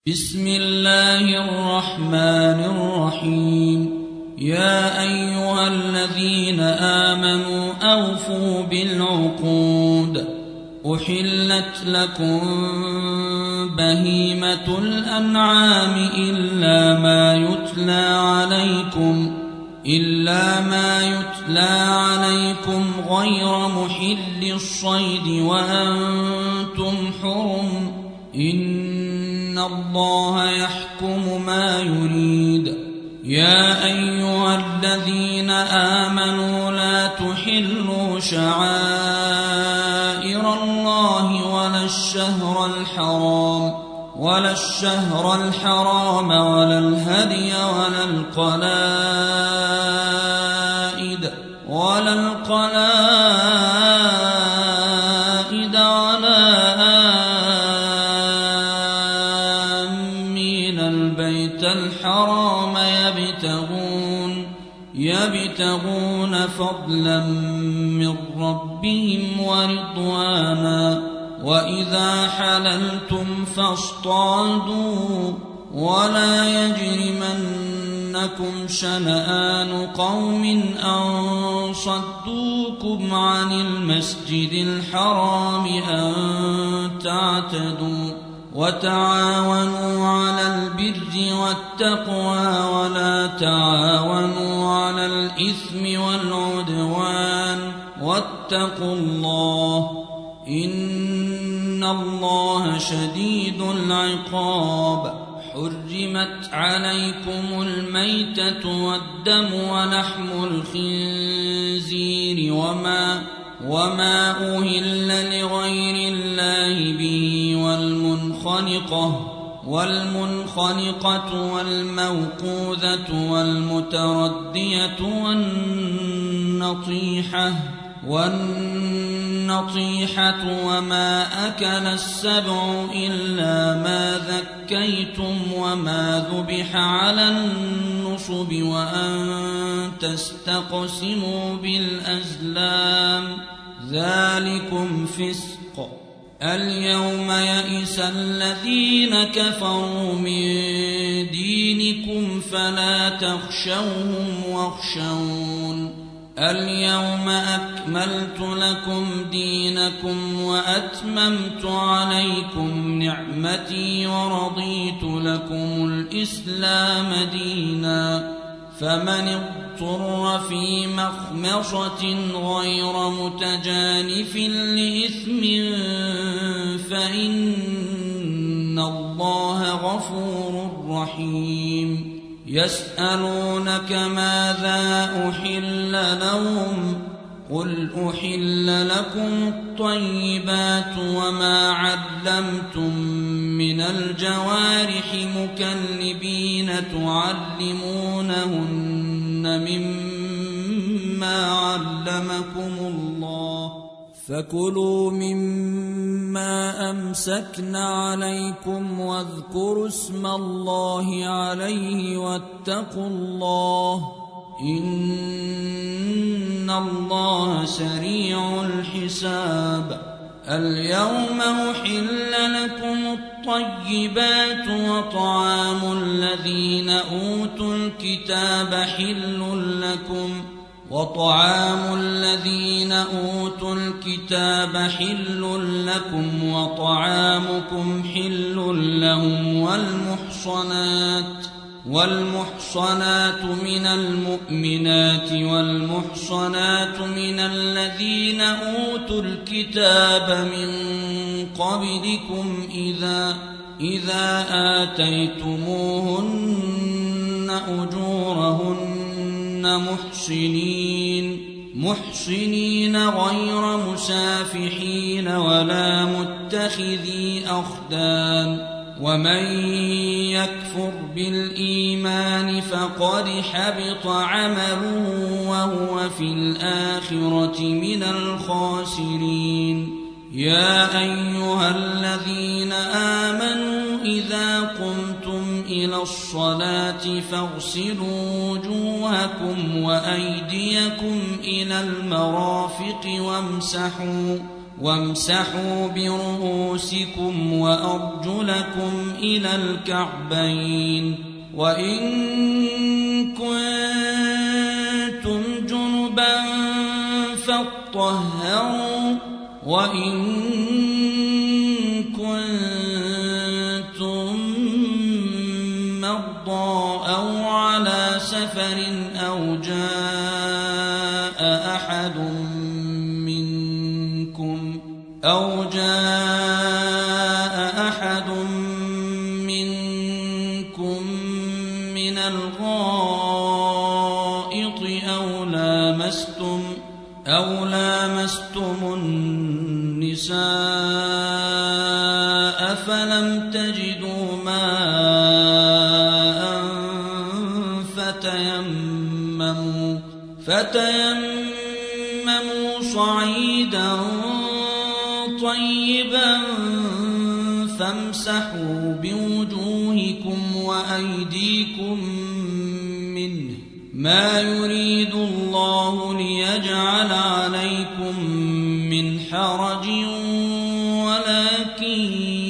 بسم الله الرحمن الرحيم. يا أيها الذين آمنوا أوفوا بالعقود. أحلت لكم بهيمة الأنعام إلا ما يتلى عليكم غير محل الصيد وأنتم حرم. إن الله يحكم ما يريد. يا أيها الذين آمنوا لا تحلوا شعائر الله ولا الشهر الحرام ولا الهدي ولا القلائد ولا آمين البيت الحرام يبتغون فضلا من ربهم ورضوانا. وإذا حللتم فاصطادوا ولا يجرمنكم شنآن قوم أن صدوكم عن المسجد الحرام أن تعتدوا. وتعاونوا على البر والتقوى ولا تعاونوا على الإثم والعدوان واتقوا الله إن الله شديد العقاب. حرمت عليكم الميتة والدم ولحم الخنزير وما أهل لغير الله به والمنخنقة والموقوذة والمتردية والنطيحة وما أكل السبع إلا ما ذكيتم وما ذبح على النصب وأن تستقسموا بالأزلام ذلكم فسق. اليوم يئس الذين كفروا من دينكم فلا تخشوهم واخشون. اليوم أكملت لكم دينكم وأتممت عليكم نعمتي ورضيت لكم الإسلام دينا. فمن اضطر في مخمصة غير متجانف لإثم فإن الله غفور رحيم. يسألونك ماذا أحل لهم قل أحل لكم الطيبات وما علمتم من الجوارح مكلبين تعلمونهن مما علمكم الله فكلوا مما أمسكن عليكم واذكروا اسم الله عليه واتقوا الله إن الله سريع الحساب. اليوم أحل لكم الطيبات وطعام الذين أوتوا الكتاب حل لكم وطعامكم حل لهم والمحصنات من المؤمنات والمحصنات من الذين أوتوا الكتاب من قبلكم إذا آتيتموهن أجورهن محصنين غير مسافحين ولا متخذي أخدان. ومن يكفر بالإيمان فقد حبط عمله وهو في الآخرة من الخاسرين. يا أيها الذين آمنوا إذا قمتم إلى الصلاة فاغسلوا وجوهكم وأيديكم إلى المرافق وامسحوا برؤوسكم وأرجلكم إلى الكعبين وإن كنتم جنبا فاطهروا وإن كنتم مرضى أو على سفر أو جاء أحد منكم من الغائط أو لامستم النساء فلم تجدوا ماء فتيمموا صعيدا طيبا فامسحوا بوجوهكم وأيديكم منه ما يريد الله ليجعل عليكم من حرج ولكن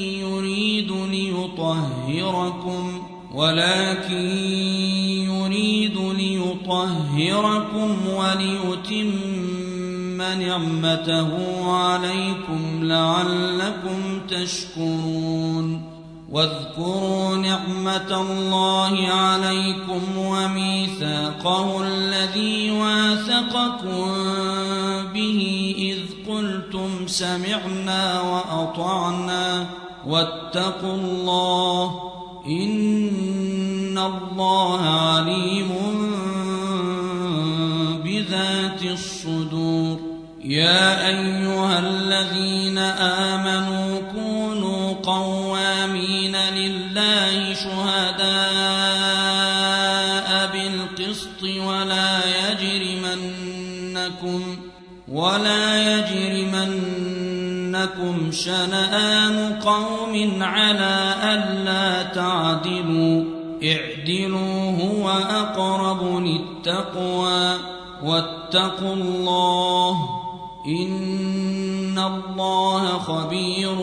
يريد ليطهركم وليتم نعمته عليكم لعلكم تشكرون واذكروا نعمة الله عليكم وميثاقه الذي واثقكم به إذ قلتم سمعنا وأطعنا واتقوا الله إن الله عليم بذات الصدور يا أيها الذين آمنوا كونوا قوامين لله شهداء بالقسط ولا يجرمنكم شنآن قوم على ألا تعدلوا اعدلوا هو أقرب للتقوى واتقوا الله إن الله خبير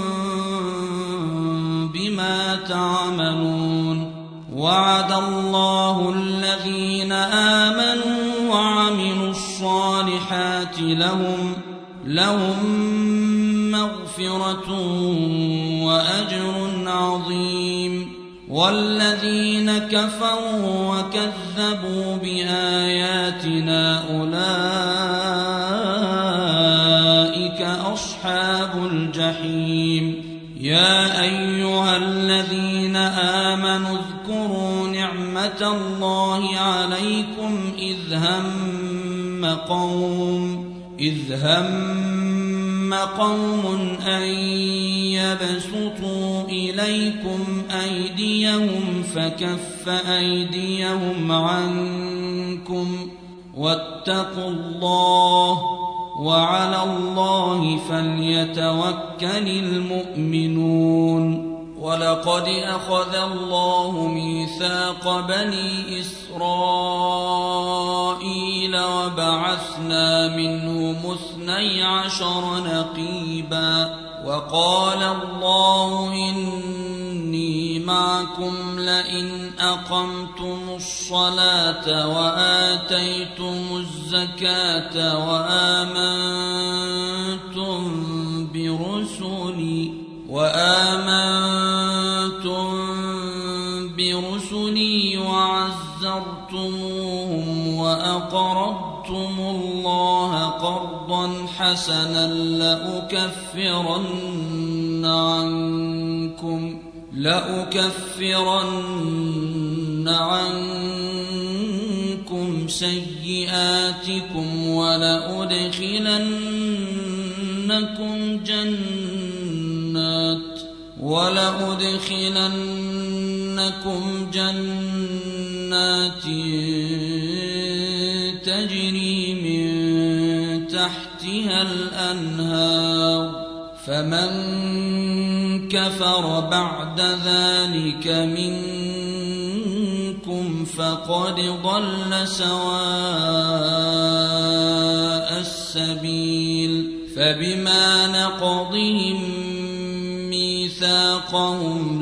بما تعملون وعد الله الذين آمنوا وعملوا الصالحات لهم مغفرة وأجر عظيم والذين كفروا وكذبوا بآياتنا أولئك أصحاب الجحيم يا أيها الذين آمنوا اذكروا نعمة الله عليكم إذ هم قوم أن يبسطوا إليكم أيديهم فكف أيديهم عنكم واتقوا الله وعلى الله فليتوكل المؤمنون ولقد أخذ الله ميثاق بني إسرائيل وبعثنا منهم 12 نقيبا وقال الله إني معكم لئن أقمتم الصلاة وآتيتم الزكاة وآمنتم برسلي وعزرتموهم وأقرضتم الله قرضا حسنا لأكفرن عنكم سيئاتكم ولأدخلنكم جنات تجري من تحتها الأنهار فمن كفر بعد ذلك منكم فقد ضل سواء السبيل فبما نقضهم ميثاقهم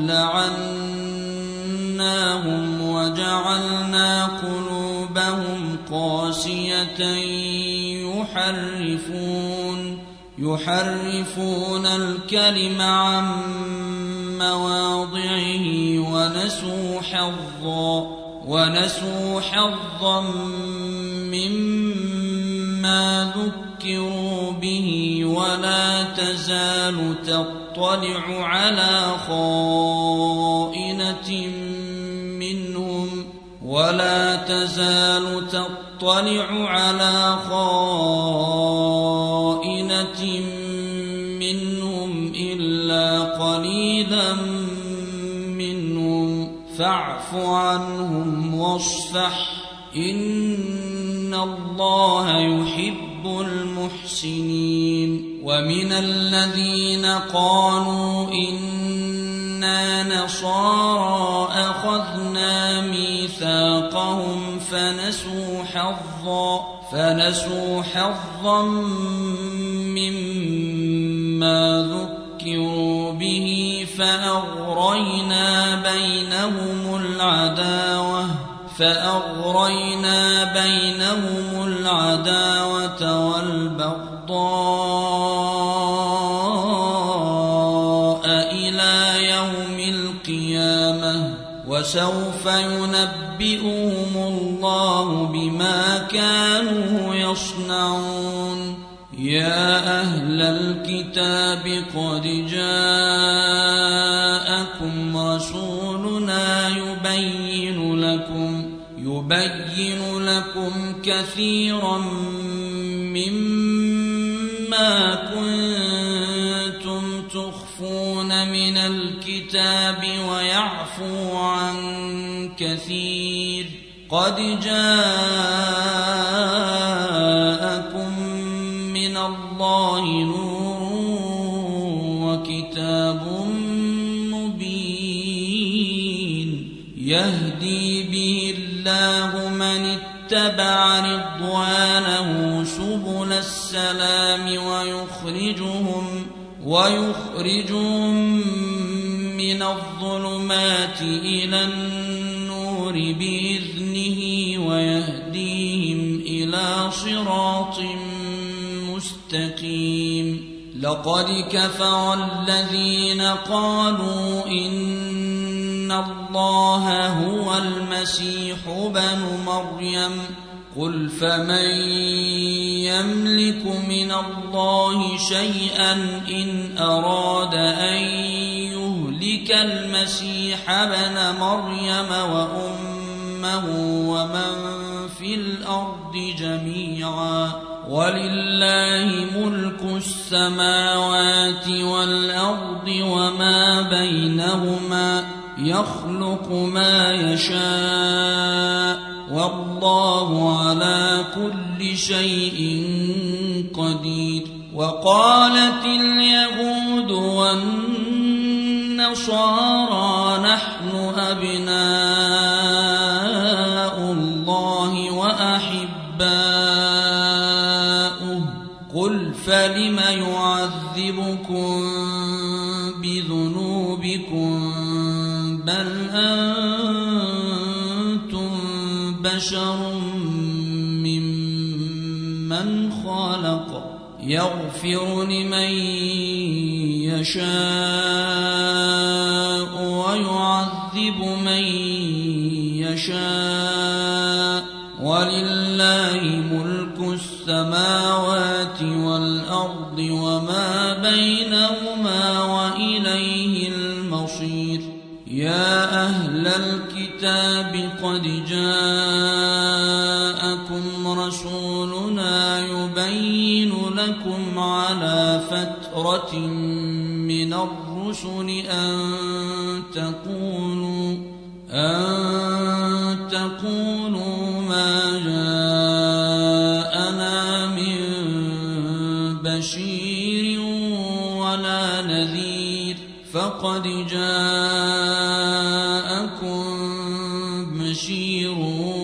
لعناهم وجعلنا قلوبهم قاسية يحرفون الكلم عن مواضعه ونسوا حظا مما ذكروا به ولا تزال تطلع على خائنة منهم إلا قليلا منهم فاعف عنهم واصفح إن الله يحب المحسنين. ومن الذين قالوا إنا نصارى أخذنا ميثاقهم فنسوا حظا مما ذكروا به فأغرينا بينهم العداوة والبغضاء إلى يوم القيامة وسوف ينبئهم الله بما كانوا يصنعون. يا أهل الكتاب قد جاءكم رسولنا يبين لكم كثيرا مما كنتم تخفون من الكتاب ويعفو عن كثير. قد جاءكم من الله نور وكتاب مبين يهدي به الله من اتبع رضوانه سبل السلام ويخرجهم من الظلمات إلى النور بإذنه ويهديهم إلى صراط مستقيم. لقد كفر الذين قالوا إن الله هو المسيح ابن مريم قل فمن يملك من الله شيئا إن أراد أن يهلك المسيح ابن مريم وأمه ومن في الأرض جميعا ولله ملك السماوات والأرض وما بينهما يخلق ما يشاء والله على كل شيء قدير. وقالت اليهود والنصارى نحن أبناء الله وأحباؤه قل فلم يعذبكم بذنوبكم بل أنتم بشر ممن خلق يغفر لمن يشاء ويعذب من يشاء ولله ملك السماوات والأرض وما بينهما وإليه المصير. يا أهل الكتاب قد جاءكم رسولنا يبين لكم على فترة من الرسل أن تقولوا ما جاءنا من بشير ولا نذير فقد جاءكم بشير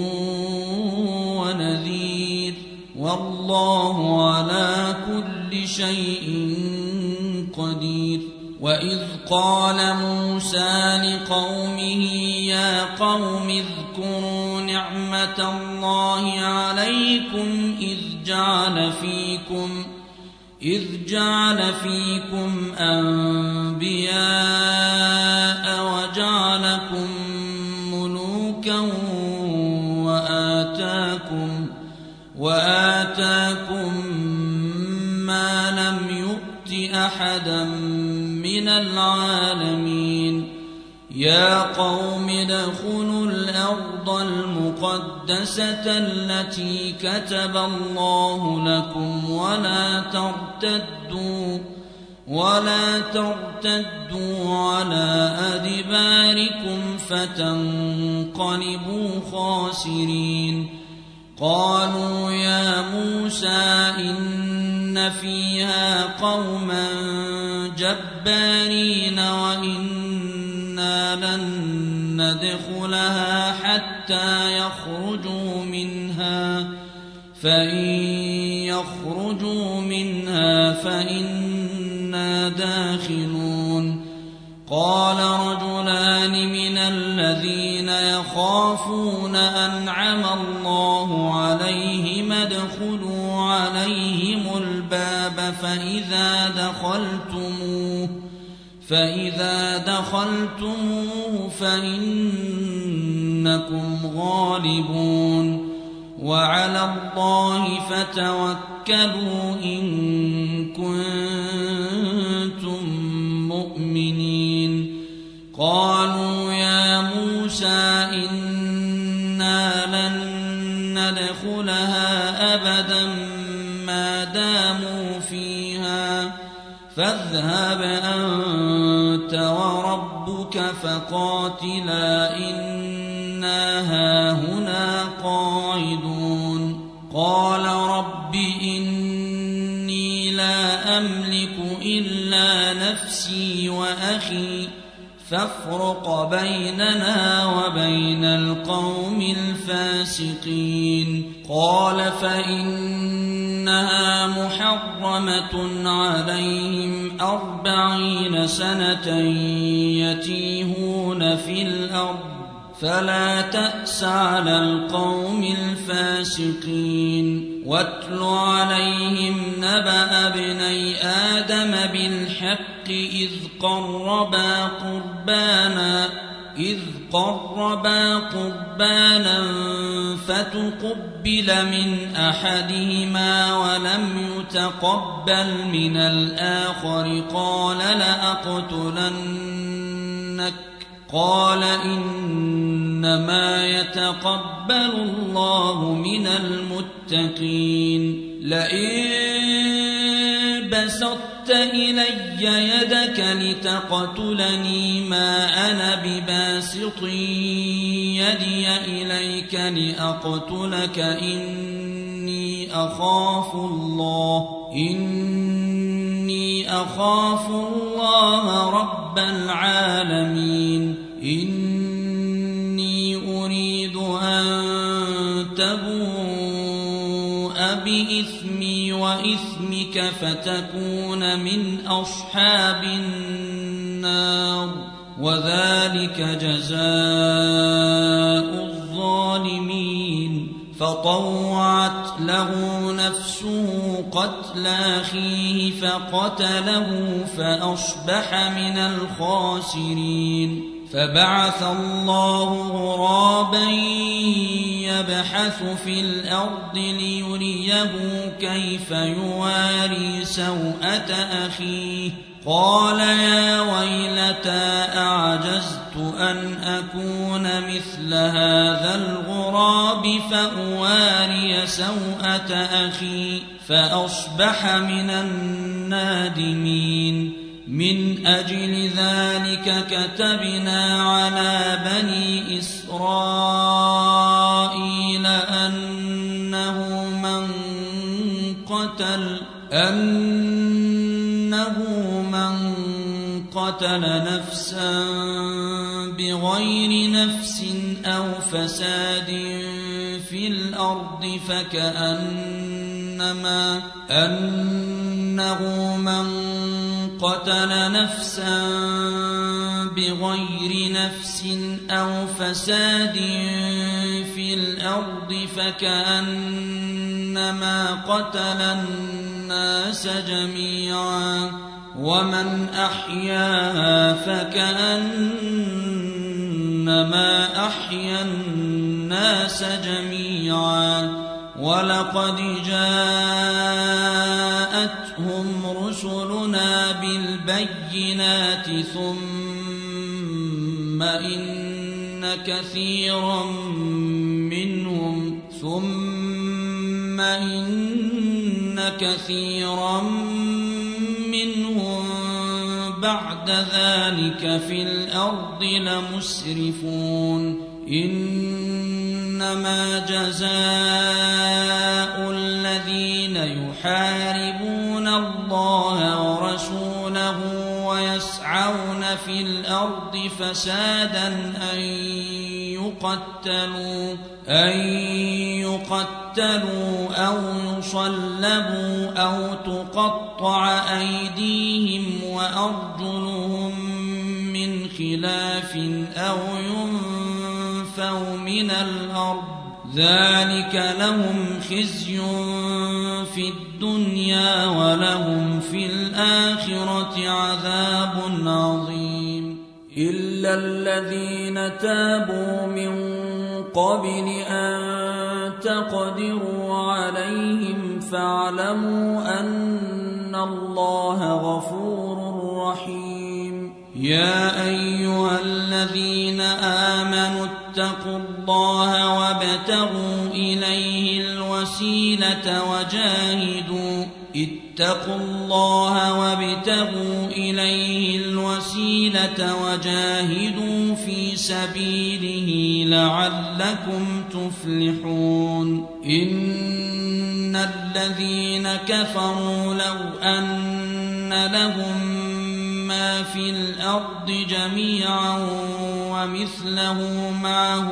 ونذير والله على كل شيء قدير. وإذ قال موسى لقومه يا قوم اذكروا نعمة الله عليكم إذ جعل فيكم أنبياء وجعلكم ملوكا وآتاكم ما لم يؤت أحدا من العالمين. يا قوم ادخلوا الأرض المقدسة التي كتب الله لكم ولا ترتدوا على أدباركم فتنقلبوا خاسرين. قالوا يا موسى إن فيها قوما جبارين وإنا لن ندخلها حتى يخرجوا منها فإن يخرجوا منها فإنا داخلون. قال رجلان من الذين يخافون أنعم الله عليهم ادخلوا عليهم الباب فإذا دخلتموه فإنكم غالبون وعلى الله فتوكلوا إن كنتم مؤمنين. قالوا يا موسى إنا لن ندخلها أبدا ما داموا فيها فاذهب أنت وربك فقاتلا إنا هاهنا قاعدون. قال رب إني لا أملك إلا نفسي وأخي فافرق بيننا وبين القوم الفاسقين. قال فإنها محرمة عليهم 40 سنة يتيهون في الأرض فلا تأس على القوم الفاسقين. واتل عليهم نبأ ابني آدم بالحق إذ قربا قربانا فتقبل من أحدهما ولم يتقبل من الآخر قال لأقتلنك. قال إنما يتقبل الله من المتقين. لئن بسطت إلي يدك لتقتلني ما أنا بباسط يدي إليك لأقتلك إني أخاف الله رب العالمين. إني أريد أن تبوء بإثمي وإثمك فتكون من أصحاب النار وذلك جزاء الظالمين. فطوعت له نفسه قتل أخيه فقتله فأصبح من الخاسرين. فبعث الله غرابا يبحث في الأرض ليريه كيف يواري سوءة أخيه. قال يا ويلتى أعجزت أن أكون مثل هذا الغراب فأواري سوءة أخي فأصبح من النادمين. من أجل ذلك كتبنا على بني إسرائيل أنه من قتل نفسا بغير نفس أو فساد في الأرض أنه من قتل نفسا بغير نفس أو فساد في الأرض فكأنما قتل الناس جميعا ومن أحياها فكأنما أحيا الناس جميعا ولقد جاءتهم رسلنا بالبينات ثم إن كثيرا منهم بعد ذلك في الأرض لمسرفون إنما جزاء الذين يحاربون الله ورسوله ويسعون في الأرض فسادا أن يقتلوا أو يصلبوا أو تقطع أيديهم وأرجلهم من خلاف أو ينفوا من الأرض ذلك لهم خزي في الدنيا ولهم في الآخرة عذاب عظيم إلا الذين تابوا من قبل أن تقدروا عليهم فاعلموا أن الله غفور رحيم يا أيها الذين آمنوا اتقوا الله وابتغوا إليه الوسيلة وجاهدوا في سبيله لعلكم تفلحون إن الذين كفروا لو أن لهم ما في الأرض جميعا ومثله معه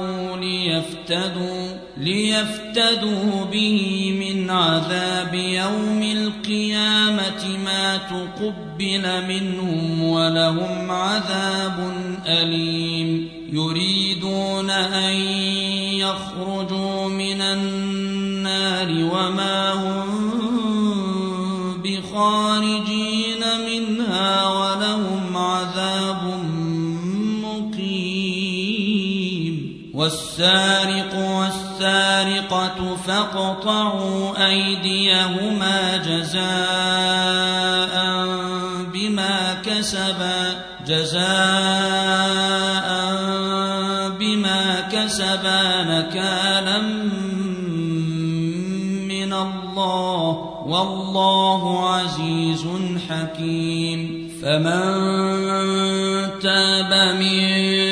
ليفتدوا به من عذاب يوم القيامة ما تقبل منهم ولهم عذاب أليم يريدون أن يخرجوا من النار وما هم بخارجين منها ولهم عذاب مقيم والسارق والسارقة فاقطعوا أيديهما جزاء بما كسبا نكالا من الله والله عزيز حكيم فمن تاب من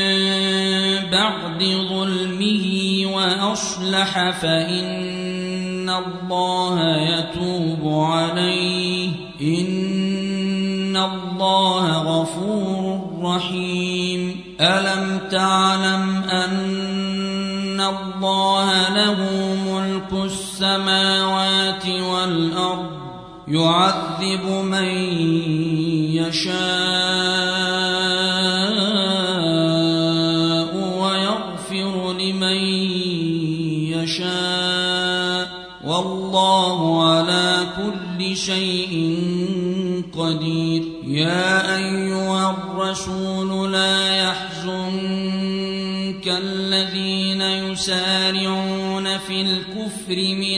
بعد ظلمه وأصلح فإن الله يتوب عليه إن الله غفور رحيم ألم تعلم أن الله له ملك السماوات والأرض يعذب من يشاء ويغفر لمن يشاء والله على كل شيء قدير يا أيها الرسول لا يحزنك الذين يسارعون في الكفر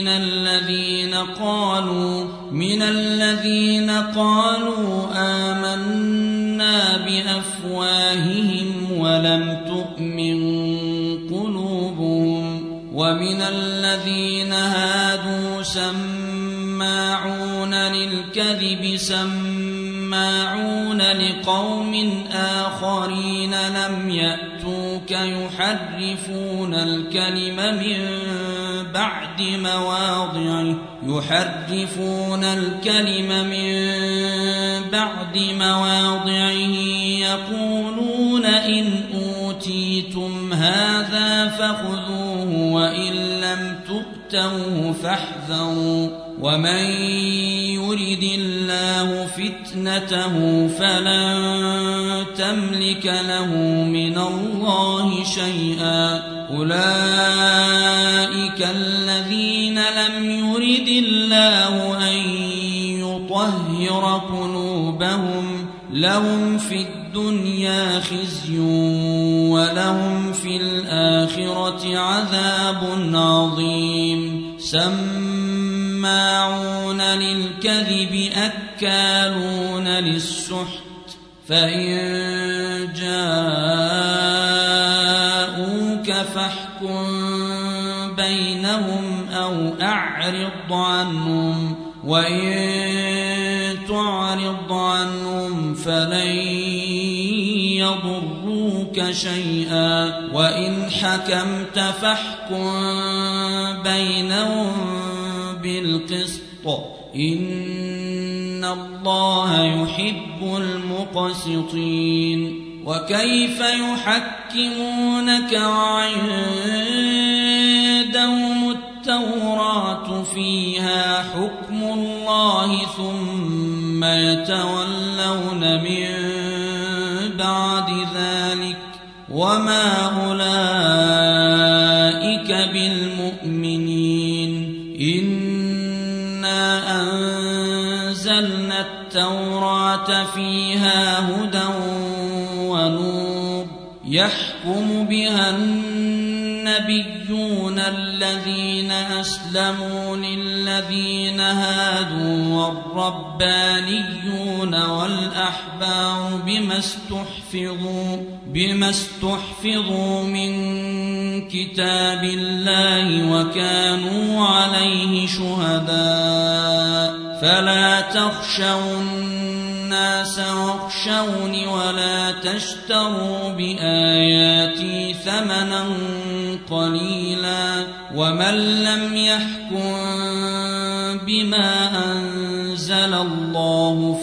من الذين قالوا آمنا بأفواههم ولم تؤمن قلوبهم ومن الذين هادوا سماعون للكذب سماعون لقوم آخرين لم يأتوك يحرفون الكلم من بعد مواضعه يقولون إن أوتيتم هذا فخذوه وإن لم تؤتوه فاحذروا ومن يرد الله فتنته فلن تملك له من الله شيئا أولئك الذين لم يرد الله أن يطهر قلوبهم لهم في الدنيا خزي ولهم في الآخرة عذاب عظيم سماعون للكذب أكالون للسحت فإن جاءوك فاحكم بينهم أو أعرض عنهم وإن تعرض عنهم فلن يضروك شيئا وإن حكمت فاحكم بينهم بالقسط إن الله يحب المقسطين وكيف يحكمونك وعندهم التوراة فيها حكم الله ثم يتولون من بعد ذلك وما أولئك بالمؤمنين إنا أنزلنا التوراة فيها هدى ونور يحكم بها النبيون الذين أسلموا للذين هادوا والربانيون والأحبار بما استحفظوا من كتاب الله وكانوا عليه شهداء فلا تخشوا الناس واخشوني ولا تشتروا بآياتي ثمنا قليلا ومن لم يحكم بما أنزل الله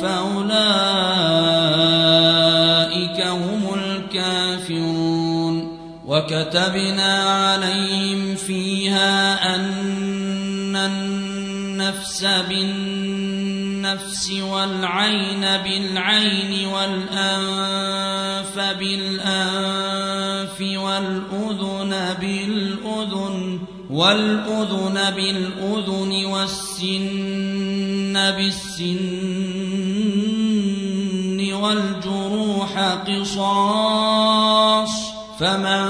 فأولئك هم الكافرون وكتبنا عليهم فيها أن النفس بالنفس والعين بالعين والأنف بالأنف والأذن بالأذن والسن بالسن والجروح قصاص فمن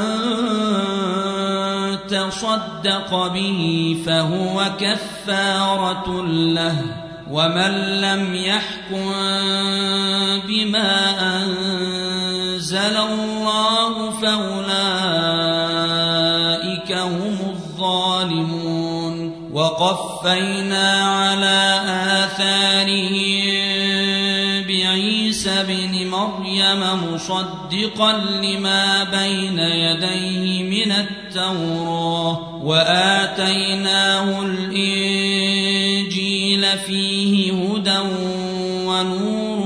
تصدق به فهو كفارة له ومن لم يحكم بما أنزل الله فأولئك هم الظالمون وقفينا على آثارهم بعيسى بن مريم مصدقا لما بين يديه من التوراة وآتيناه الإنجيل فيه هدى ونور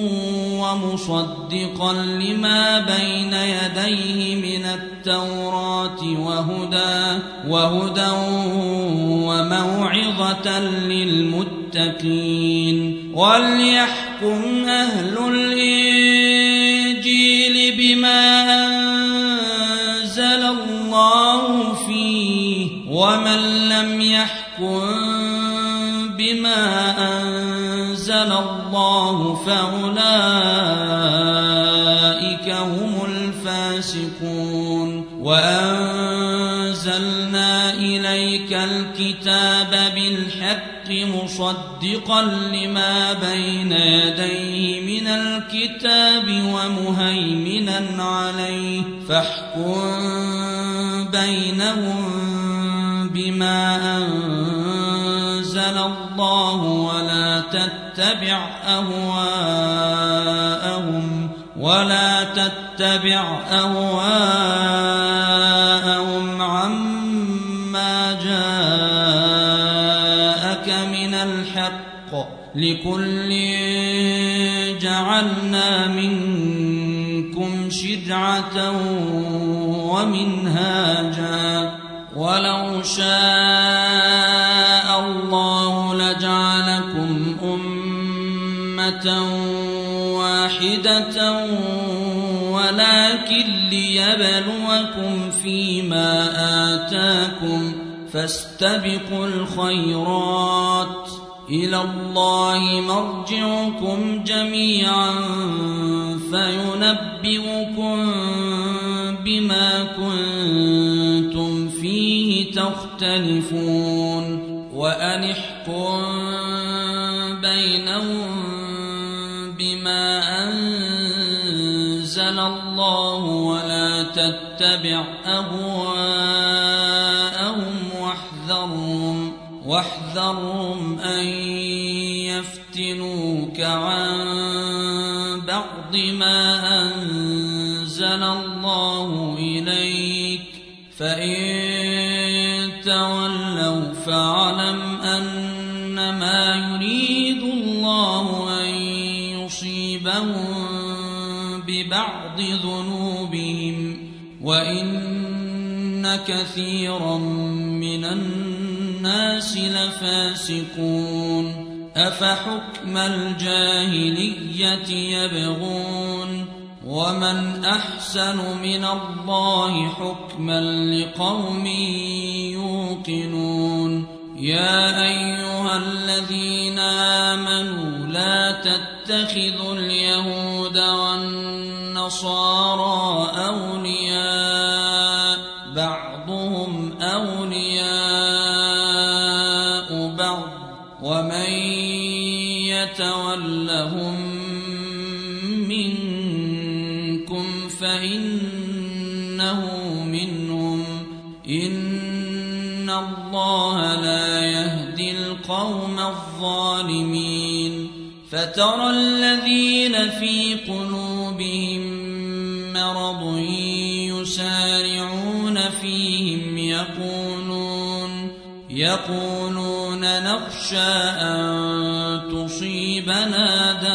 ومصدقا لما بين يديه من التوراة وهدى وموعظة للمتقين وليحكم أهل الإنجيل بما أنزل الله فيه ومن لم يحكم بما أنزل الله فأولئك هم الفاسقون وأنزلنا إليك الكتاب بالحق مصدقا لما بين يديه من الكتاب ومهيمنا عليه فاحكم بينهم بما أنزل الله ولا تتبع أهواءهم عما جاءك من الحق لكل جعلنا منكم شرعة ومنهاجا ولو شاء الله صلاة واحدة ولكن ليبلوكم فيما آتاكم فاستبقوا الخيرات إلى الله مرجعكم جميعا فينبئكم بما كنتم فيه تختلفون وأن احكم بينهم بما أنزل الله ولا تتبع أهواءهم واحذرهم أن يفتنوك عن بعض ما أنزل الله إليك فإن تولوا فاعلم أنما يريد الله أن يصيبهم ببعض ذنوبهم وإن كثيرا من الناس لفاسقون أفحكم الجاهلية يبغون ومن أحسن من الله حكما لقوم يوقنون يا أيها الذين آمنوا لا تتخذوا اليهود والنصارى أولياء بعضهم أولياء بعض ومن يتولهم منكم فإنه منهم إن الله لا يهدي القوم الظالمين فترى الذين في قلوبهم مرض يسارعون فيهم يقولون نخشى أن تصيبنا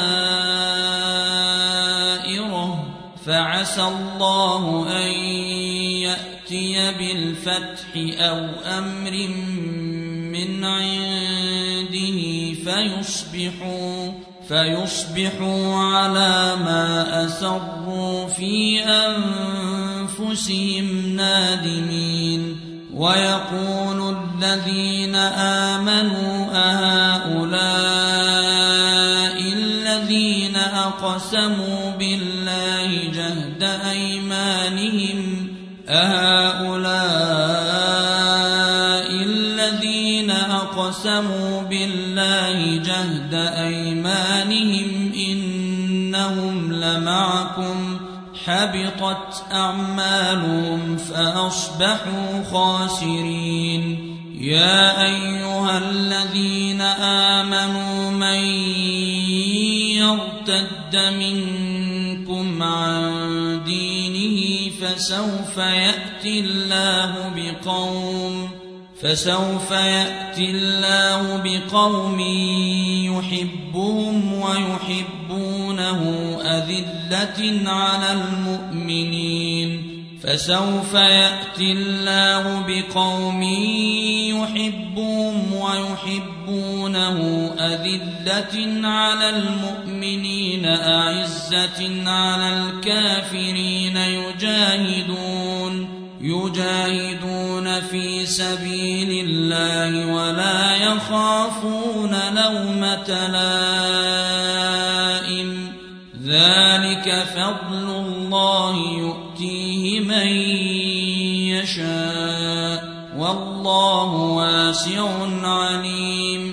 دائرة فعسى الله أن يأتي بالفتح أو أمر من عنده فيصبحوا على ما أسروا في أنفسهم نادمين ويقول الذين آمنوا أهؤلاء الذين أقسموا بالله جهد أيمانهم إنهم لمعكم حبطت أعمالهم فأصبحوا خاسرين يا أيها الذين آمنوا من يرتد منكم عن دينه فسوف يأتي الله بقوم يحبهم ويحبونه أذلة على المؤمنين فسوف يأتي الله بقوم يحبهم ويحبونه أذلة على المؤمنين أعزة على الكافرين يجاهدون في سبيل الله ولا يخافون لومة لائم ذلك فضل الله يؤتيه من يشاء والله واسع عليم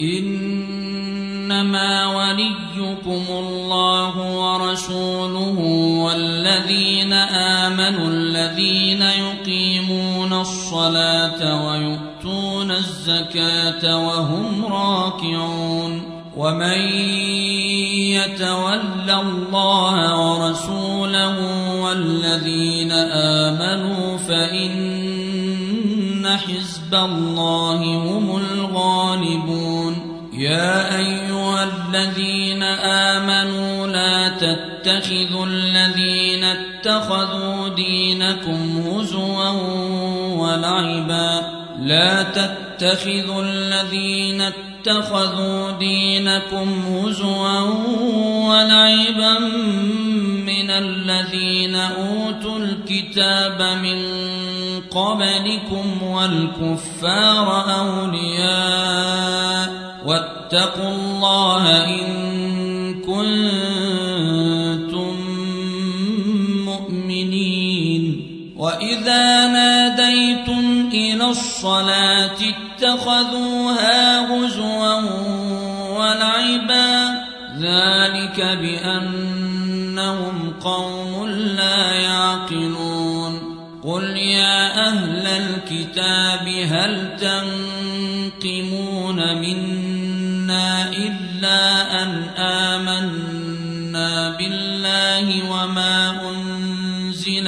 إنما وليكم الله ورسوله والذين آمنوا الذين يقيمون الصلاة ويؤتون الزكاة وهم راكعون ومن يتول الله ورسوله والذين آمنوا فإن حزب الله هم الغالبون يا أيها الذين آمنوا لا تتخذوا الذين اتخذوا دينكم هزوا ولعبا اتخذوا دينكم هزوا ولعبا من الذين أوتوا الكتاب من قبلكم والكفار أولياء واتقوا الله إن كنتم مؤمنين. وإذا ناديتم إلى الصلاة اتخذوها هزوا ولعبا ذلك بأنهم قوم لا يعقلون. قل يا أهل الكتاب هل تنقمون منا إلا أن آمنا بالله وما أنزل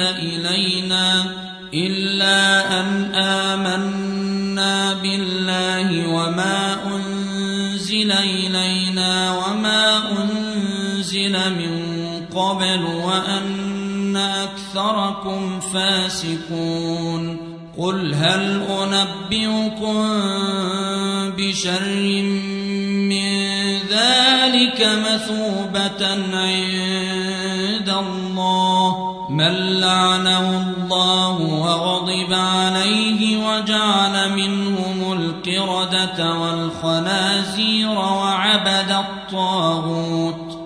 إلينا وما أنزل من قبل وأن أكثركم فاسقون. قل هل أنبئكم بشر من ذلك مثوبة عند الله من لعنه الله وغضب عليه وجعل منهم القردة والخنازير وعبد الطاغوت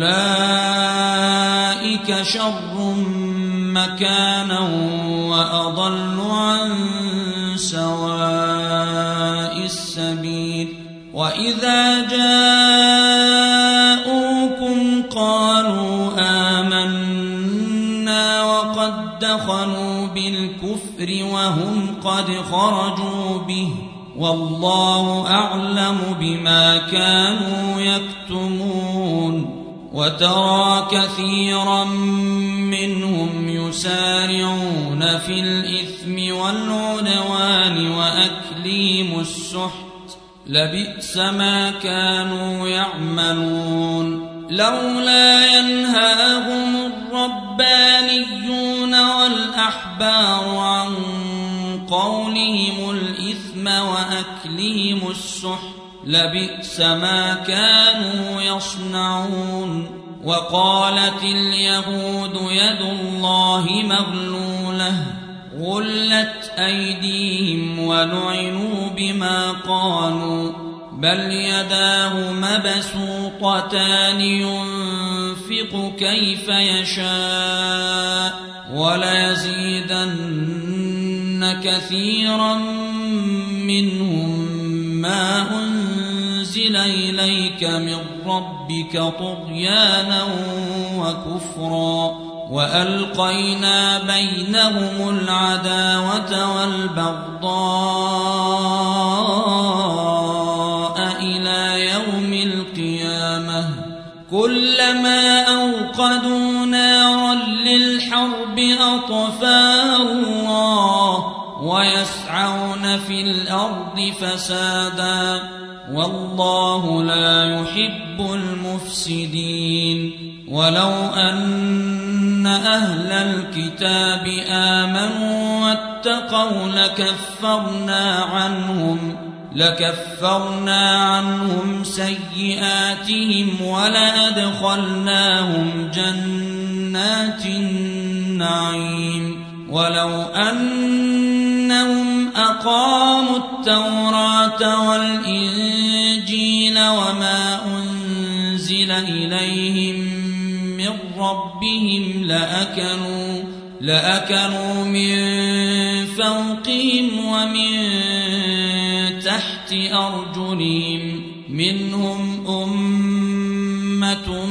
أولئك شر مكانا وأضل عن سواء السبيل. وإذا جاءوكم قالوا آمنا وقد دخلوا بالكفر وهم قد خرجوا به والله أعلم بما كانوا يكتمون. وترى كثيرا منهم يسارعون في الإثم والعدوان وأكلهم السحت لبئس ما كانوا يعملون. لولا ينهاهم الربانيون والأحبار عن قولهم الإثم وأكلهم السحت لبئس ما كانوا يصنعون. وقالت اليهود يد الله مغلولة غلت أيديهم ولعنوا بما قالوا بل يداه مبسوطتان ينفق كيف يشاء وليزيدن كثيرا منهم ما أنزل إليك من ربك طغيانا وكفرا وألقينا بينهم العداوة والبغضاء إلى يوم القيامة كلما أوقدوا نارا للحرب أطفاها الله ويسعون في الأرض فسادا والله لا يحب المفسدين. ولو أن أهل الكتاب آمنوا واتقوا لكفرنا عنهم سيئاتهم ولأدخلناهم جنات النعيم. ولو أنهم أقاموا التوراة والإنجيل وما أنزل إليهم من ربهم لأكلوا من فوقهم ومن تحت أرجلهم منهم أمة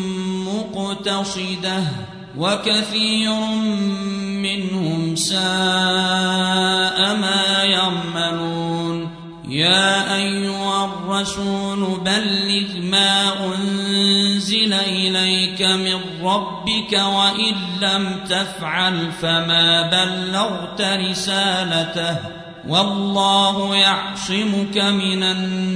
مقتصدة وكثير منهم ساء ما يعملون. يا أيها الرسول بلغ ما أنزل إليك من ربك وإن لم تفعل فما بلغت رسالته والله يعصمك من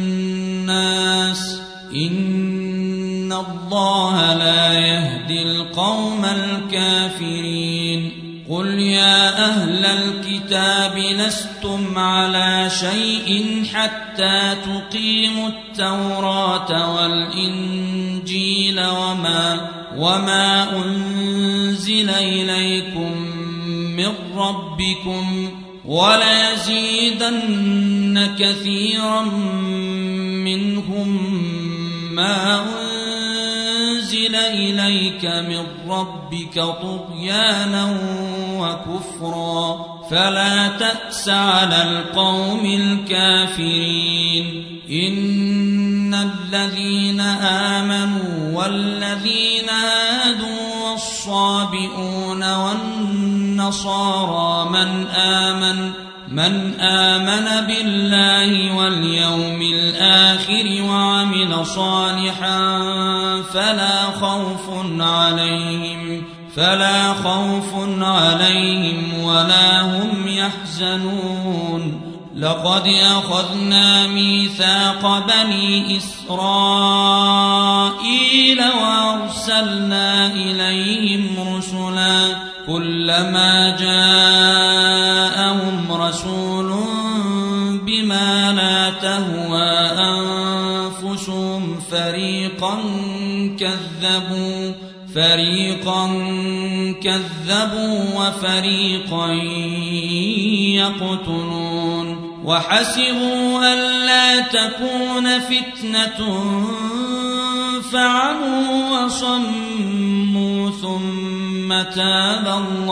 الناس إن الله لا يهدي القوم الكافرين. قل يا أهل الكتاب لستم على شيء حتى تقيموا التوراة والإنجيل وما أنزل إليكم من ربكم وليزيدن كثيرا منهم ما أنزل إليك من ربك طغيانا وكفرا فلا تأس على القوم الكافرين إن الذين آمنوا والذين هادوا والصابئون والنصارى من آمن بالله واليوم الآخر وعمل صالحا فلا خوف عليهم ولا هم يحزنون لقد أخذنا ميثاق بني إسرائيل وأرسلنا إليهم رسلا كلما جاءهم رسول بما لا تهوى أنفسهم فريقا كذبوا وفريقا يقتلون وحسبوا ألا تكون فتنة فعموا وصموا ثم تاب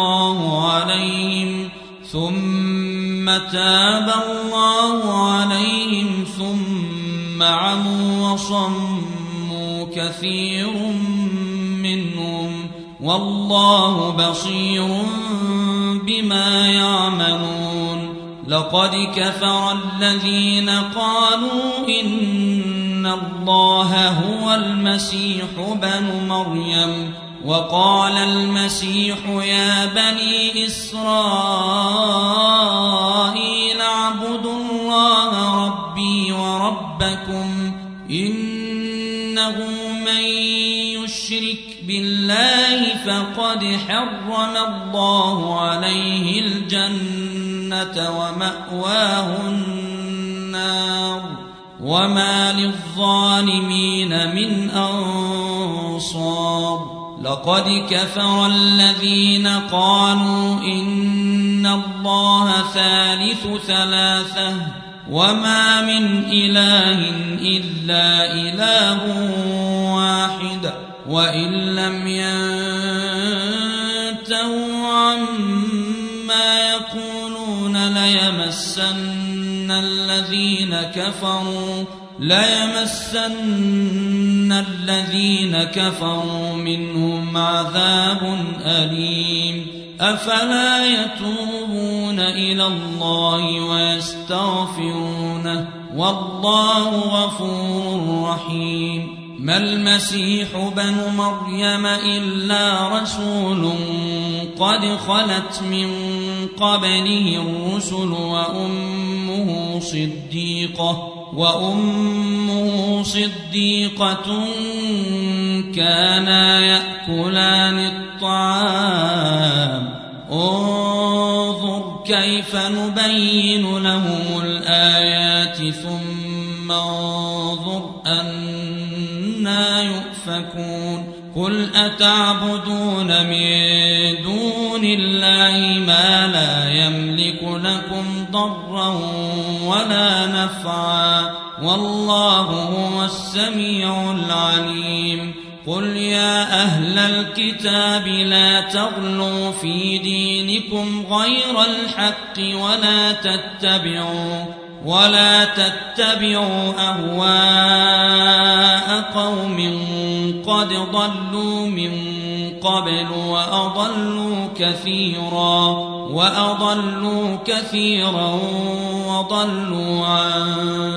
الله عليهم ثم عموا وصموا كثير منهم والله بصير بما يعملون لقد كفر الذين قالوا إن الله هو المسيح بن مريم وقال المسيح يا بني إسرائيل اعبدوا الله ربي وربكم إنه من يشرك بالله فقد حرم الله عليه الجنة ومأواه النار وما للظالمين من أنصار لقد كفر الذين قالوا إن الله ثالث ثلاثة وما من إله إلا إله واحد وإن لم ينتهوا عما يقولون ليمسن الذين كفروا منهم عذاب أليم أفلا يتوبون إلى الله ويستغفرونه والله غفور رحيم ما المسيح بن مريم إلا رسول قد خلت من قبله الرسل وأمه صديقة كانا يأكلان الطعام انظر كيف نبين لهم الآيات ثم انظر أنا يؤفكون قل أتعبدون من دون الله ما لا يملك لكم ضرا ولا نفعا والله هو السميع العليم قل يا أهل الكتاب لا تغلوا في دينكم غير الحق ولا تتبعوا أهواء قوم قد ضلوا من قبل وأضلوا كثيرا وضلوا عن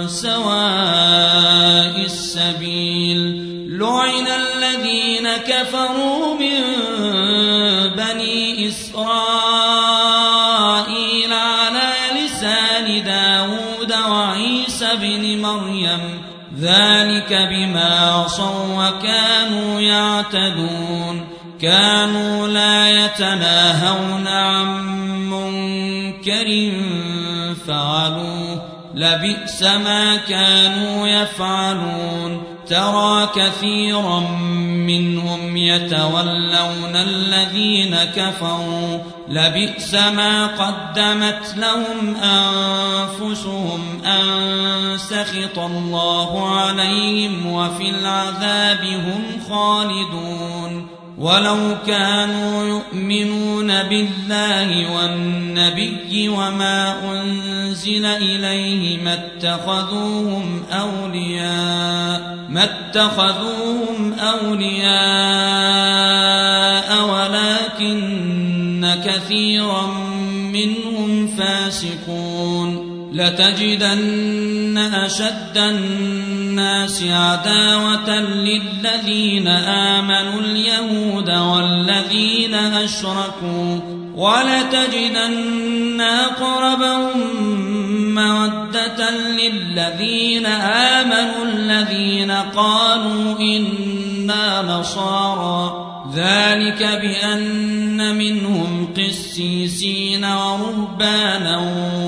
سواء السبيل لعن الذين كفروا من بني إسرائيل على لسان داود وعيسى بن مريم ذلك بما عصوا وكانوا يعتدون كانوا لا يتناهون عن منكر فعلوه لبئس ما كانوا يفعلون ترى كثيرا منهم يتولون الذين كفروا لبئس ما قدمت لهم أنفسهم أن سخط الله عليهم وفي العذاب هم خالدون ولو كانوا يؤمنون بالله والنبي وما أنزل إليه ما اتخذوهم أولياء ولكن كثيرا منهم فاسقون لتجدن أشد الناس عداوة للذين آمنوا اليهود والذين أشركوا ولتجدن أقربهم مودة للذين آمنوا الذين قالوا إنا نصارى ذلك بأن منهم قسيسين ورهبانا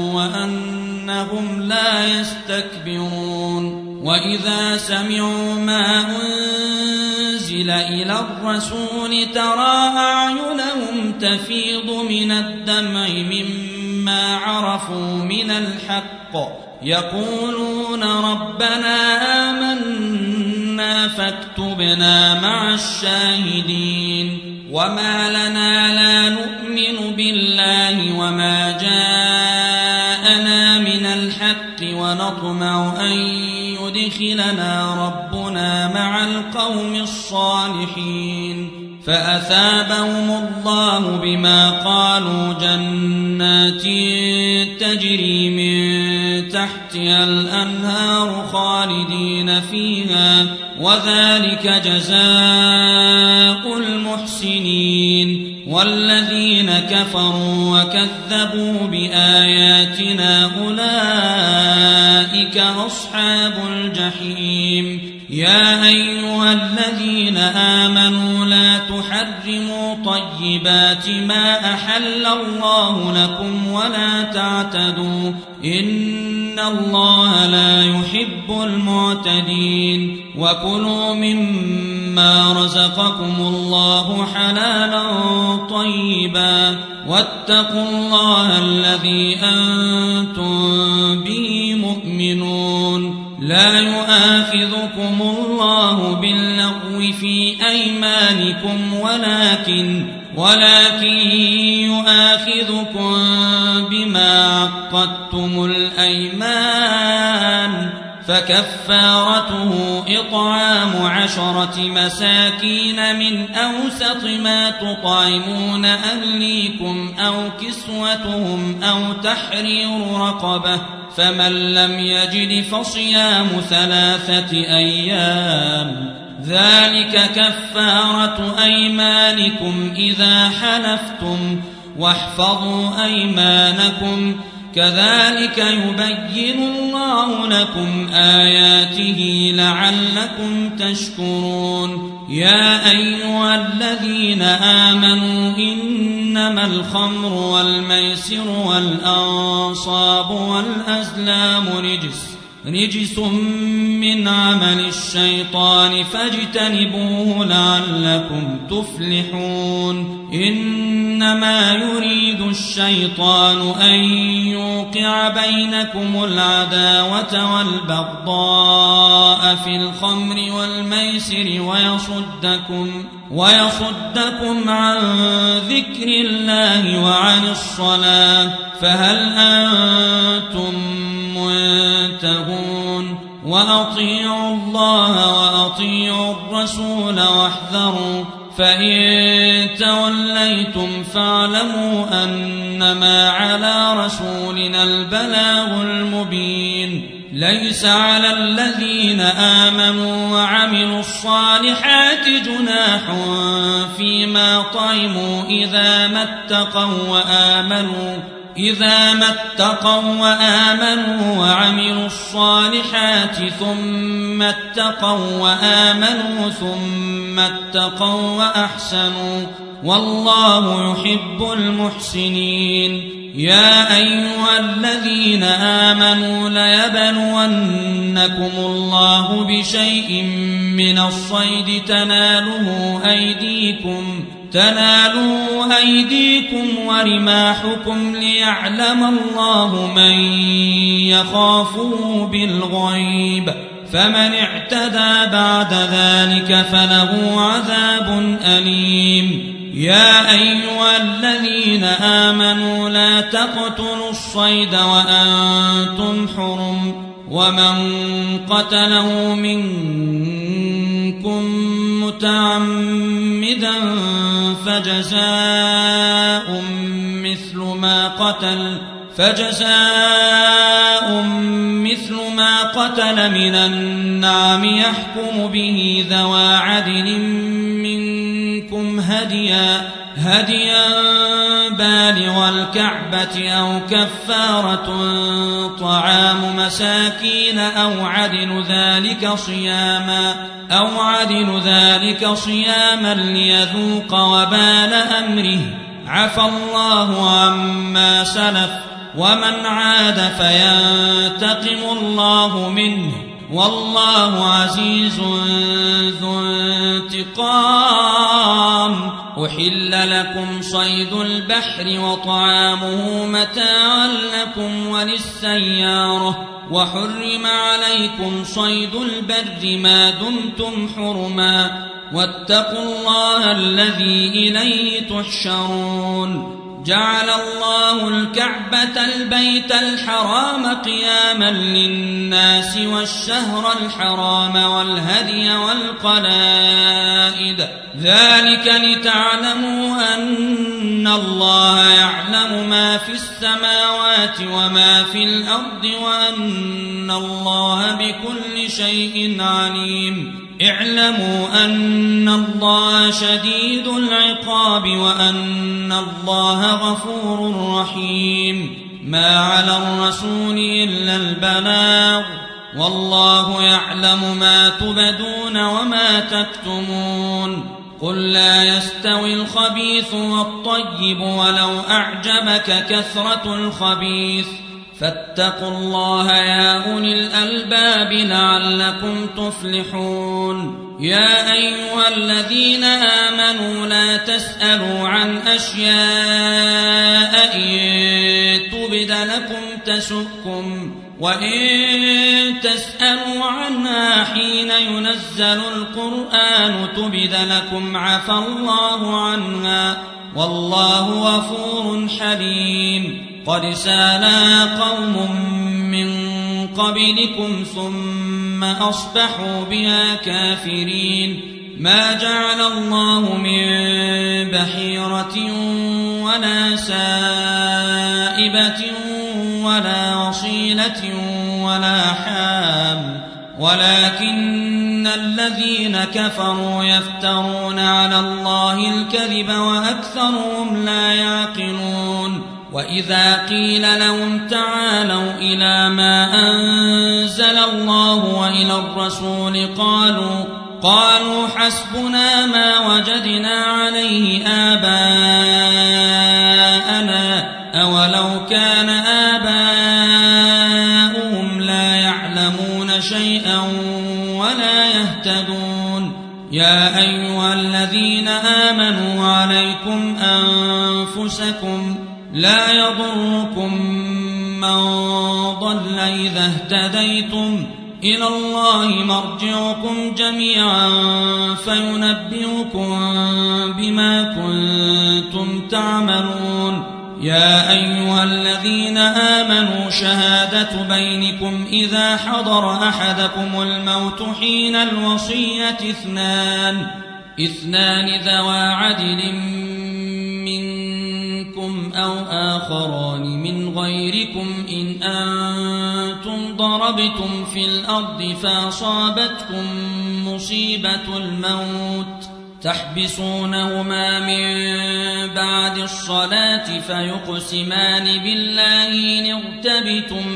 وأنهم لا يستكبرون وإذا سمعوا ما أنزل إلى الرسول ترى أعينهم تفيض من الدمع مما عرفوا من الحق يقولون ربنا آمنا فاكتبنا مع الشاهدين وما لنا لا نؤمن بالله وما جاءنا من الحق ونطمع أن يدخلنا ربنا مع القوم الصالحين فأثابهم الله بما قالوا جنات تجري من تحتها الأنهار خالدين فيها وذلك جزاء المحسنين والذين كفروا وكذبوا بآياتنا أولئك أصحاب الجحيم يا أيها الذين آمنوا لا تحرموا طيبات ما أحل الله لكم ولا تعتدوا إن الله لا يحب المعتدين وكلوا مما رزقكم الله حلالا طيبا واتقوا الله الذي أنتم به مؤمنون لا يؤاخذكم الله باللغو في أيمانكم ولكن يؤاخذكم بما عقدتم الأيمان فكفارته إطعام 10 مساكين من أوسط ما تطعمون أهليكم أو كسوتهم أو تحرير رقبة فمن لم يجد فصيام 3 أيام ذلك كفارة أيمانكم إذا حلفتم واحفظوا أيمانكم كذلك يبين الله لكم آياته لعلكم تشكرون يا أيها الذين آمنوا إنما الخمر والميسر والأنصاب والأزلام رجس من عمل الشيطان فاجتنبوه لعلكم تفلحون إنما يريد الشيطان أن يوقع بينكم العداوة والبغضاء في الخمر والميسر ويصدكم عن ذكر الله وعن الصلاة فهل أنتم منتهون وأطيعوا الله وأطيعوا الرسول واحذروا فإن توليتم فاعلموا أنما على رسولنا البلاغ المبين ليس على الذين آمنوا وعملوا الصالحات جناح فيما طعموا إذا ما اتقوا إذا ما اتقوا وآمنوا وعملوا الصالحات ثم اتقوا وآمنوا ثم اتقوا وأحسنوا والله يحب المحسنين. يا أيها الذين آمنوا ليبلونكم الله بشيء من الصيد تناله أيديكم ورماحكم ليعلم الله من يخافه بالغيب، فمن اعتدى بعد ذلك فله عذاب أليم. يا أيها الذين آمنوا لا تقتلوا الصيد وأنتم حرم، ومن قتله منكم متعمدا فجزاء مثل ما قتل من النعم يحكم به ذوى عدل منكم هديا بالغ الكعبة أو كفارة طعام مساكين أو عدل ذلك صياما ليذوق وبال أمره. عفى الله عما سلف، ومن عاد فينتقم الله منه، والله عزيز ذو انتقام. أحل لكم صيد البحر وطعامه متاعا لكم وللسيارة، وحرم عليكم صيد البر ما دمتم حرما، واتقوا الله الذي إليه تحشرون. جعل الله الكعبة البيت الحرام قياما للناس والشهر الحرام والهدي والقلائد، ذلك لتعلموا أن الله يعلم ما في السماوات وما في الأرض وأن الله بكل شيء عليم. اعلموا أن الله شديد العقاب وأن الله غفور رحيم. ما على الرسول إلا البلاغ، والله يعلم ما تبدون وما تكتمون. قل لا يستوي الخبيث والطيب ولو أعجبك كثرة الخبيث، فاتقوا الله يا أولي الألباب لعلكم تفلحون. يا أيها الذين آمنوا لا تسألوا عن أشياء إن تبد لكم تسؤكم، وإن تسألوا عنها حين ينزل القرآن تبد لكم عفى الله عنها، والله غفور حليم. قد سألها قوم من قبلكم ثم أصبحوا بها كافرين. ما جعل الله من بحيرة ولا سائبة ولا وصيلة ولا حام، ولكن الذين كفروا يفترون على الله الكذب وأكثرهم لا يعقلون. وإذا قيل لهم تعالوا إلى ما أنزل الله وإلى الرسول قالوا حسبنا ما وجدنا عليه آباءنا أولو كان آباؤهم لا يعلمون شيئا ولا يهتدون. يا أيها الذين آمنوا عليكم أنفسكم لا يضركم من ضل إذا اهتديتم، إلى الله مرجعكم جميعا فينبئكم بما كنتم تعملون. يا أيها الذين آمنوا شهادة بينكم إذا حضر أحدكم الموت حين الوصية اثنان ذوى عدل منكم أو آخران من غيركم إن أنتم ضربتم في الأرض فأصابتكم مصيبة الموت تحبسونهما من بعد الصلاة فيقسمان بالله إن ارتبتم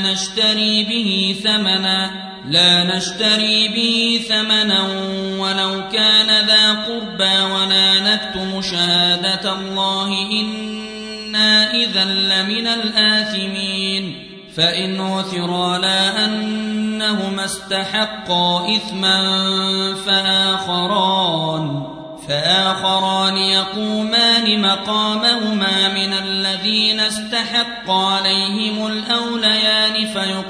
لا نشتري به ثمنا ولو كان ذا قربى ولا نكتم شهادة الله إنا إذا لمن الآثمين فإن عثر على أنهما استحقا إثما فآخران يقومان مقامهما من الذين استحق عليهم الأوليان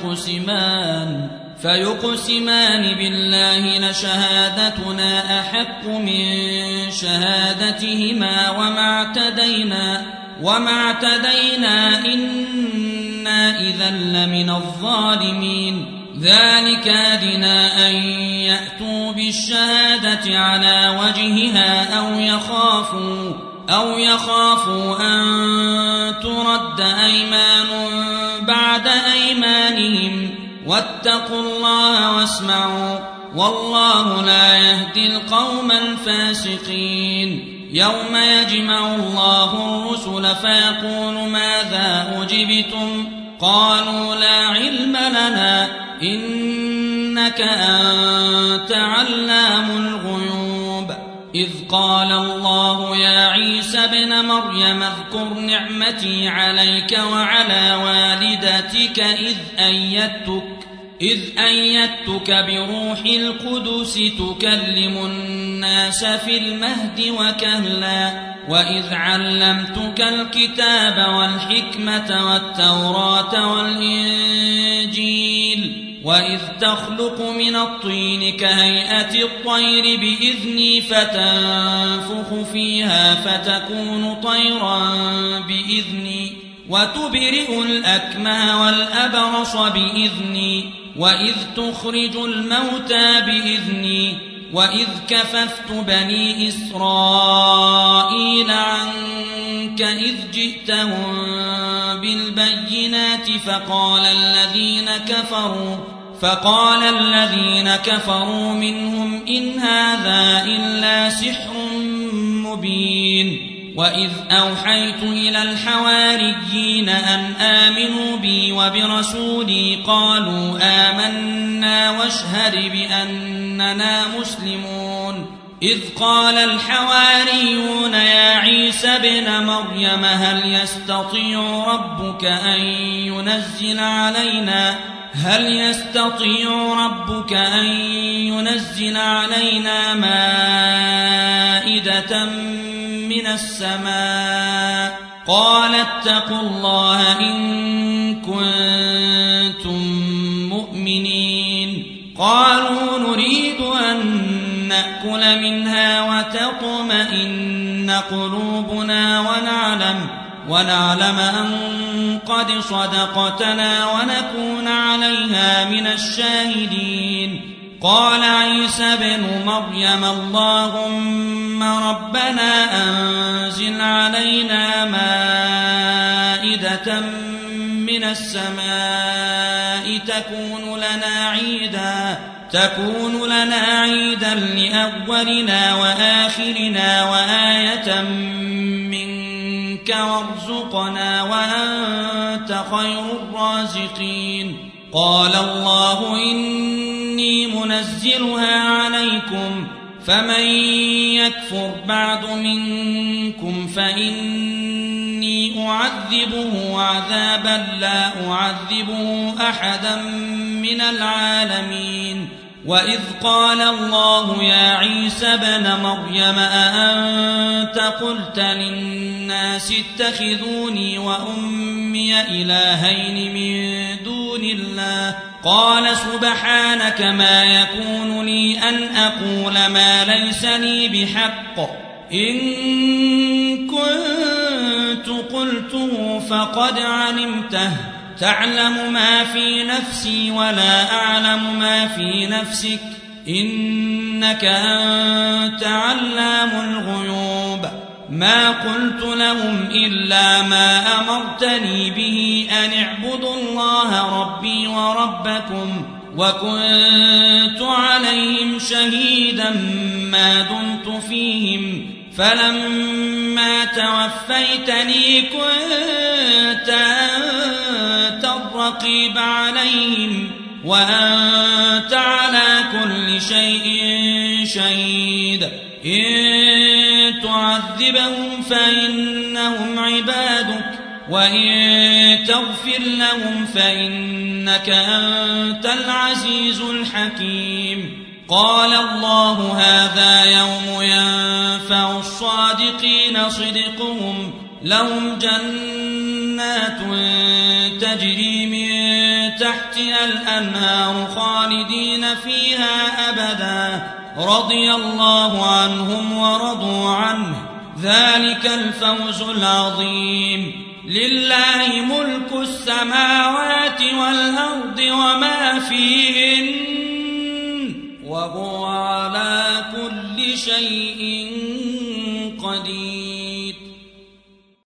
فيقسمان بالله لشهادتنا أحق من شهادتهما وما اعتدينا إنا إذا لمن الظالمين ذلك أدنى أن يأتوا بالشهادة على وجهها أو يخافوا أن ترد أيمان بعد أيمانهم واتقوا الله واسمعوا والله لا يهدي القوم الفاسقين يوم يجمع الله الرسل فيقول ماذا أجبتم قالوا لا علم لنا إنك أنت علام الغيوب إذ قال الله يا عيسى ابن مريم اذكر نعمتي عليك وعلى والدتك إذ أيدتك بروح القدس تكلم الناس في المهد وكهلا وإذ علمتك الكتاب والحكمة والتوراة والإنجيل وإذ تخلق من الطين كهيئة الطير بإذني فتنفخ فيها فتكون طيرا بإذني وتبرئ الأكمه والأبرص بإذني وإذ تخرج الموتى بإذني وإذ كففت بني إسرائيل عنك إذ جئتهم بالبينات فقال الذين كفروا منهم إن هذا إلا سحر مبين وإذ أوحيت إلى الحواريين أن آمنوا بي وبرسولي قالوا آمنا واشهد بأننا مسلمون إذ قال الحواريون يا عيسى ابن مريم هل يستطيع ربك أن ينزل علينا مائدة من السماء قال اتقوا الله إن كنتم مؤمنين قالوا نريد أن نأكل منها وتطمئن قلوبنا ونعلم أن قد صدقتنا ونكون عليها من الشاهدين قال عيسى بن مريم اللهم ربنا أنزل علينا مائدة من السماء تكون لنا عيدا لأولنا وآخرنا وآية منك وارزقنا وأنت خير الرازقين قال الله إني منزلها عليكم فمن يكفر بعد منكم فإني أعذبه عذابا لا أعذبه أحدا من العالمين وإذ قال الله يا عيسى ابن مريم أأنت قلت للناس اتخذوني وأمي إلهين من دون الله قال سبحانك ما يكون لي أن أقول ما ليس لي بحق إن كنت قلته فقد علمته تعلم ما في نفسي ولا أعلم ما في نفسك إنك أنت علام الغيوب ما قلت لهم إلا ما أمرتني به أن اعبدوا الله ربي وربكم وكنت عليهم شهيدا ما دمت فيهم فلما توفيتني كنت أنت الرقيب عليهم وأنت على كل شيء شهيد إن تعذبهم فإنهم عبادك وإن تغفر لهم فإنك أنت العزيز الحكيم قال الله هذا يوم ينفع الصادقين صدقهم لهم جنات تجري من تحتها الأنهار خالدين فيها أبدا رضي الله عنهم ورضوا عنه ذلك الفوز العظيم لله ملك السماوات والأرض وما فيهن وهو على كل شيء